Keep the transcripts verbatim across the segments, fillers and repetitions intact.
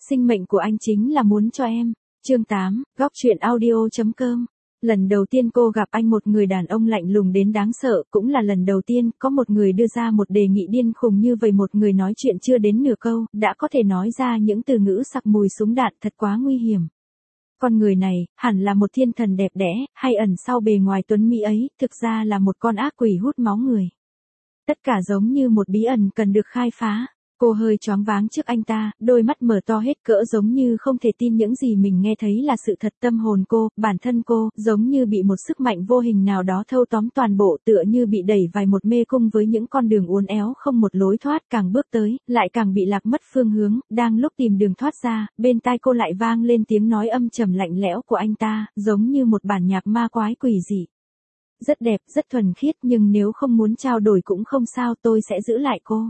sinh mệnh của anh chính là muốn cho em. Chương tám, góc truyện audio.com. Lần đầu tiên cô gặp anh, một người đàn ông lạnh lùng đến đáng sợ, cũng là lần đầu tiên có một người đưa ra một đề nghị điên khùng như vậy. Một người nói chuyện chưa đến nửa câu, đã có thể nói ra những từ ngữ sặc mùi súng đạn, thật quá nguy hiểm. Con người này, hẳn là một thiên thần đẹp đẽ, hay ẩn sau bề ngoài tuấn mỹ ấy, thực ra là một con ác quỷ hút máu người. Tất cả giống như một bí ẩn cần được khai phá. Cô hơi choáng váng trước anh ta, đôi mắt mở to hết cỡ giống như không thể tin những gì mình nghe thấy là sự thật. Tâm hồn cô, bản thân cô, giống như bị một sức mạnh vô hình nào đó thâu tóm toàn bộ, tựa như bị đẩy vào một mê cung với những con đường uốn éo không một lối thoát, càng bước tới, lại càng bị lạc mất phương hướng. Đang lúc tìm đường thoát ra, bên tai cô lại vang lên tiếng nói âm trầm lạnh lẽo của anh ta, giống như một bản nhạc ma quái quỷ dị. Rất đẹp, rất thuần khiết, nhưng nếu không muốn trao đổi cũng không sao, tôi sẽ giữ lại cô.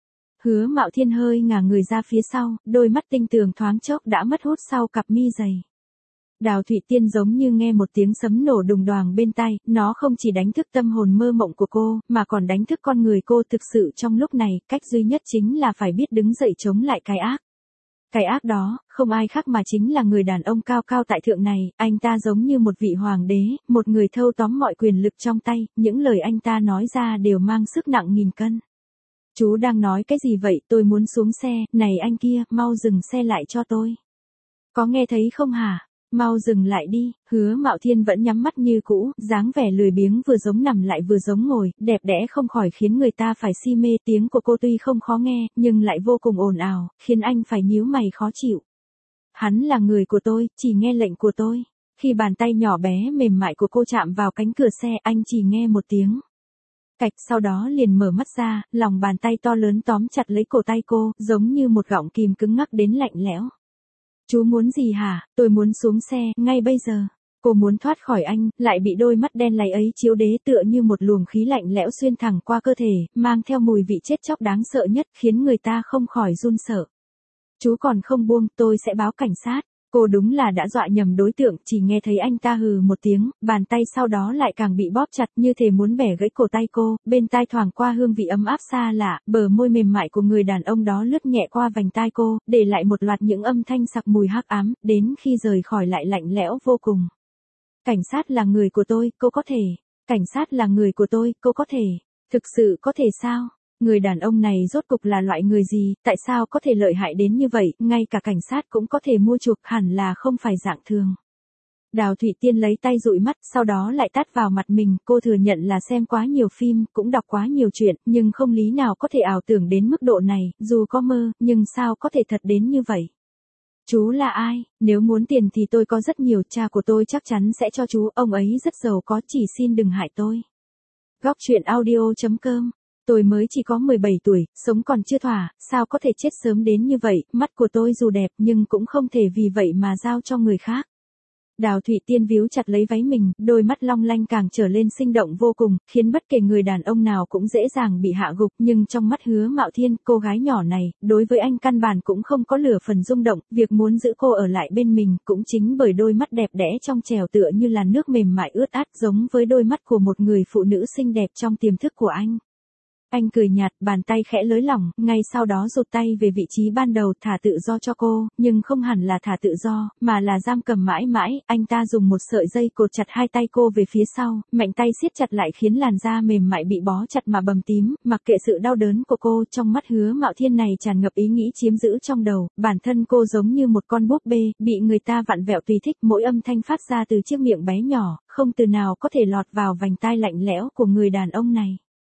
Hứa Mạo Thiên hơi ngả người ra phía sau, đôi mắt tinh tường thoáng chốc đã mất hút sau cặp mi dày. Đào Thụy Tiên giống như nghe một tiếng sấm nổ đùng đoàng bên tai, nó không chỉ đánh thức tâm hồn mơ mộng của cô, mà còn đánh thức con người cô thực sự trong lúc này. Cách duy nhất chính là phải biết đứng dậy chống lại cái ác. Cái ác đó, không ai khác mà chính là người đàn ông cao cao tại thượng này. Anh ta giống như một vị hoàng đế, một người thâu tóm mọi quyền lực trong tay, những lời anh ta nói ra đều mang sức nặng nghìn cân. Chú đang nói cái gì vậy? Tôi muốn xuống xe. Này anh kia, mau dừng xe lại cho tôi. Có nghe thấy không hả? Mau dừng lại đi. Hứa Mạo Thiên vẫn nhắm mắt như cũ, dáng vẻ lười biếng vừa giống nằm lại vừa giống ngồi, đẹp đẽ không khỏi khiến người ta phải si mê. Tiếng của cô tuy không khó nghe, nhưng lại vô cùng ồn ào, khiến anh phải nhíu mày khó chịu. Hắn là người của tôi, chỉ nghe lệnh của tôi. Khi bàn tay nhỏ bé mềm mại của cô chạm vào cánh cửa xe, anh chỉ nghe một tiếng cạch, sau đó liền mở mắt ra, lòng bàn tay to lớn tóm chặt lấy cổ tay cô, giống như một gọng kìm cứng ngắc đến lạnh lẽo. Chú muốn gì hả? Tôi muốn xuống xe, ngay bây giờ. Cô muốn thoát khỏi anh, lại bị đôi mắt đen láy ấy chiếu đế tựa như một luồng khí lạnh lẽo xuyên thẳng qua cơ thể, mang theo mùi vị chết chóc đáng sợ nhất, khiến người ta không khỏi run sợ. Chú còn không buông, tôi sẽ báo cảnh sát. Cô đúng là đã dọa nhầm đối tượng, chỉ nghe thấy anh ta hừ một tiếng, bàn tay sau đó lại càng bị bóp chặt như thể muốn bẻ gãy cổ tay cô, bên tai thoảng qua hương vị ấm áp xa lạ, bờ môi mềm mại của người đàn ông đó lướt nhẹ qua vành tai cô, để lại một loạt những âm thanh sặc mùi hắc ám, đến khi rời khỏi lại lạnh lẽo vô cùng. Cảnh sát là người của tôi, cô có thể. Cảnh sát là người của tôi, cô có thể. Thực sự có thể sao? Người đàn ông này rốt cục là loại người gì, tại sao có thể lợi hại đến như vậy, ngay cả cảnh sát cũng có thể mua chuộc, hẳn là không phải dạng thường. Đào Thụy Tiên lấy tay dụi mắt, sau đó lại tát vào mặt mình. Cô thừa nhận là xem quá nhiều phim, cũng đọc quá nhiều chuyện, nhưng không lý nào có thể ảo tưởng đến mức độ này, dù có mơ, nhưng sao có thể thật đến như vậy. Chú là ai? Nếu muốn tiền thì tôi có rất nhiều, cha của tôi chắc chắn sẽ cho chú, ông ấy rất giàu có, chỉ xin đừng hại tôi. Góc truyện audio.com. Tôi mới chỉ có mười bảy tuổi, sống còn chưa thỏa, sao có thể chết sớm đến như vậy, mắt của tôi dù đẹp nhưng cũng không thể vì vậy mà giao cho người khác. Đào Thụy Tiên víu chặt lấy váy mình, đôi mắt long lanh càng trở lên sinh động vô cùng, khiến bất kể người đàn ông nào cũng dễ dàng bị hạ gục, nhưng trong mắt Hứa Mạo Thiên, cô gái nhỏ này, đối với anh căn bản cũng không có lửa phần rung động, việc muốn giữ cô ở lại bên mình, cũng chính bởi đôi mắt đẹp đẽ trong trẻo tựa như là nước mềm mại ướt át, giống với đôi mắt của một người phụ nữ xinh đẹp trong tiềm thức của anh. Anh cười nhạt, bàn tay khẽ lới lỏng, ngay sau đó rụt tay về vị trí ban đầu, thả tự do cho cô, nhưng không hẳn là thả tự do, mà là giam cầm mãi mãi. Anh ta dùng một sợi dây cột chặt hai tay cô về phía sau, mạnh tay siết chặt lại khiến làn da mềm mại bị bó chặt mà bầm tím, mặc kệ sự đau đớn của cô. Trong mắt Hứa Mạo Thiên này tràn ngập ý nghĩ chiếm giữ trong đầu, bản thân cô giống như một con búp bê, bị người ta vặn vẹo tùy thích, mỗi âm thanh phát ra từ chiếc miệng bé nhỏ, không từ nào có thể lọt vào vành tai lạnh lẽo của người đàn ông này.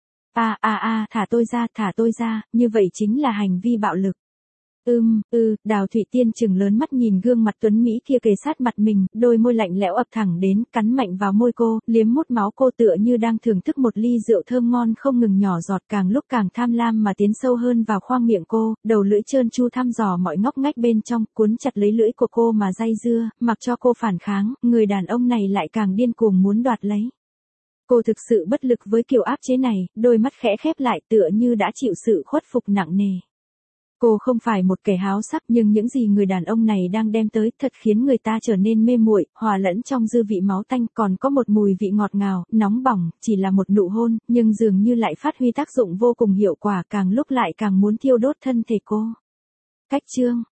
A a a, thả tôi ra, thả tôi ra, như vậy chính là hành vi bạo lực. Ưm, ư, Đào Thụy Tiên trừng lớn mắt nhìn gương mặt tuấn mỹ kia kề sát mặt mình, đôi môi lạnh lẽo ập thẳng đến, cắn mạnh vào môi cô, liếm mút máu cô tựa như đang thưởng thức một ly rượu thơm ngon không ngừng nhỏ giọt, càng lúc càng tham lam mà tiến sâu hơn vào khoang miệng cô, đầu lưỡi trơn tru thăm dò mọi ngóc ngách bên trong, cuốn chặt lấy lưỡi của cô mà day dưa, mặc cho cô phản kháng, người đàn ông này lại càng điên cuồng muốn đoạt lấy. Cô thực sự bất lực với kiểu áp chế này, đôi mắt khẽ khép lại tựa như đã chịu sự khuất phục nặng nề. Cô không phải một kẻ háo sắc, nhưng những gì người đàn ông này đang đem tới thật khiến người ta trở nên mê muội, hòa lẫn trong dư vị máu tanh, còn có một mùi vị ngọt ngào, nóng bỏng, chỉ là một nụ hôn, nhưng dường như lại phát huy tác dụng vô cùng hiệu quả, càng lúc lại càng muốn thiêu đốt thân thể cô. Cách chương